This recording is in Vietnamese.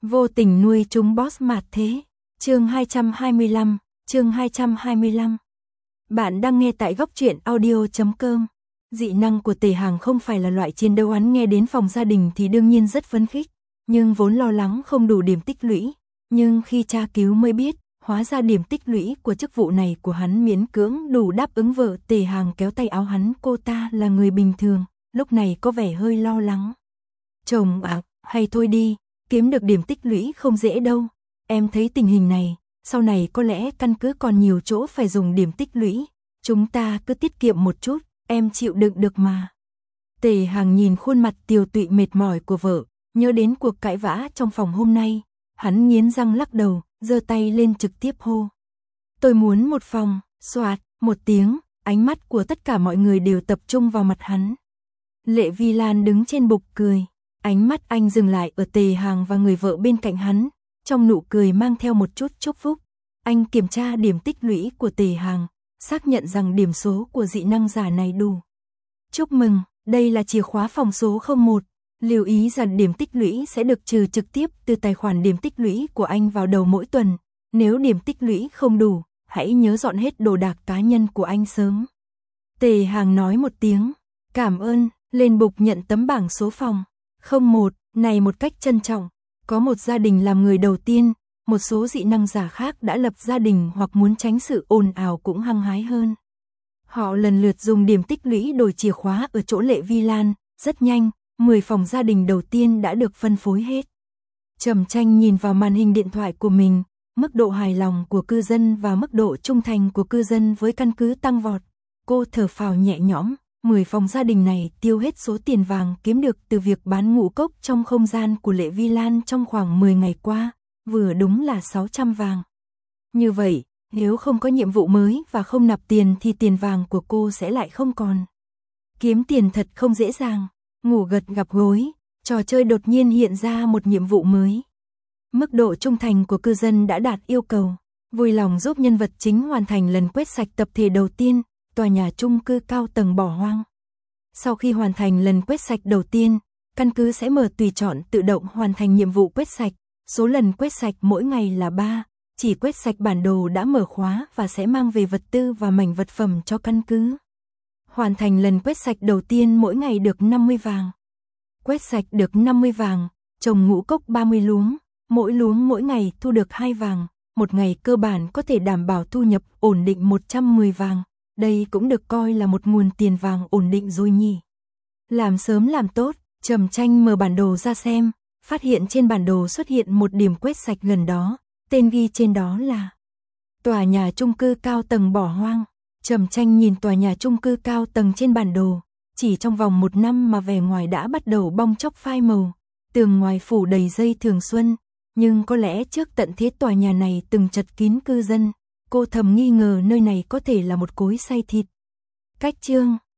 Vô tình nuôi chúng boss mạt thế. Chương 225, chương 225. Bạn đang nghe tại góc truyện audio.com. Dị năng của Tề Hàng không phải là loại chiến đấu, hắn nghe đến phòng gia đình thì đương nhiên rất phấn khích, nhưng vốn lo lắng không đủ điểm tích lũy, nhưng khi tra cứu mới biết, hóa ra điểm tích lũy của chức vụ này của hắn miễn cưỡng đủ đáp ứng vợ. Tề Hàng kéo tay áo hắn, cô ta là người bình thường, lúc này có vẻ hơi lo lắng. Chồng ạ, hay thôi đi, kiếm được điểm tích lũy không dễ đâu. Em thấy tình hình này, sau này có lẽ căn cứ còn nhiều chỗ phải dùng điểm tích lũy. Chúng ta cứ tiết kiệm một chút, em chịu đựng được mà. Tề Hàng nhìn khuôn mặt tiều tụy mệt mỏi của vợ, nhớ đến cuộc cãi vã trong phòng hôm nay. Hắn nghiến răng lắc đầu, giơ tay lên trực tiếp hô. Tôi muốn một phòng, xoạt, một tiếng, ánh mắt của tất cả mọi người đều tập trung vào mặt hắn. Lệ Vi Lan đứng trên bục cười. Ánh mắt anh dừng lại ở Tề Hàng và người vợ bên cạnh hắn, trong nụ cười mang theo một chút chúc phúc. Anh kiểm tra điểm tích lũy của Tề Hàng, xác nhận rằng điểm số của dị năng giả này đủ. Chúc mừng, đây là chìa khóa phòng số 01. Lưu ý rằng điểm tích lũy sẽ được trừ trực tiếp từ tài khoản điểm tích lũy của anh vào đầu mỗi tuần. Nếu điểm tích lũy không đủ, hãy nhớ dọn hết đồ đạc cá nhân của anh sớm. Tề Hàng nói một tiếng, cảm ơn, lên bục nhận tấm bảng số phòng 01 này một cách trân trọng. Có một gia đình làm người đầu tiên, một số dị năng giả khác đã lập gia đình hoặc muốn tránh sự ồn ào cũng hăng hái hơn. Họ lần lượt dùng điểm tích lũy đổi chìa khóa ở chỗ Lệ Vi Lan, rất nhanh, 10 phòng gia đình đầu tiên đã được phân phối hết. Trầm Tranh nhìn vào màn hình điện thoại của mình, mức độ hài lòng của cư dân và mức độ trung thành của cư dân với căn cứ tăng vọt. Cô thở phào nhẹ nhõm, 10 phòng gia đình này tiêu hết số tiền vàng kiếm được từ việc bán ngũ cốc trong không gian của Lệ Vi Lan trong khoảng 10 ngày qua, vừa đúng là 600 vàng. Như vậy, nếu không có nhiệm vụ mới và không nạp tiền thì tiền vàng của cô sẽ lại không còn. Kiếm tiền thật không dễ dàng, ngủ gật gặp gối, trò chơi đột nhiên hiện ra một nhiệm vụ mới. Mức độ trung thành của cư dân đã đạt yêu cầu, vui lòng giúp nhân vật chính hoàn thành lần quét sạch tập thể đầu tiên, tòa nhà chung cư cao tầng bỏ hoang. Sau khi hoàn thành lần quét sạch đầu tiên, căn cứ sẽ mở tùy chọn tự động hoàn thành nhiệm vụ quét sạch. Số lần quét sạch mỗi ngày là 3, chỉ quét sạch bản đồ đã mở khóa và sẽ mang về vật tư và mảnh vật phẩm cho căn cứ. Hoàn thành lần quét sạch đầu tiên mỗi ngày được 50 vàng. Quét sạch được 50 vàng, trồng ngũ cốc 30 luống, mỗi luống mỗi ngày thu được 2 vàng, một ngày cơ bản có thể đảm bảo thu nhập ổn định 110 vàng. Đây cũng được coi là một nguồn tiền vàng ổn định rồi nhỉ. Làm sớm làm tốt, Trầm Tranh mở bản đồ ra xem, phát hiện trên bản đồ xuất hiện một điểm quét sạch gần đó, tên ghi trên đó là tòa nhà chung cư cao tầng bỏ hoang. Trầm Tranh nhìn tòa nhà chung cư cao tầng trên bản đồ, chỉ trong vòng 1 năm mà vẻ ngoài đã bắt đầu bong chóc phai màu, tường ngoài phủ đầy dây thường xuân, nhưng có lẽ trước tận thế tòa nhà này từng chật kín cư dân. Cô thầm nghi ngờ nơi này có thể là một cối xay thịt. Cách chương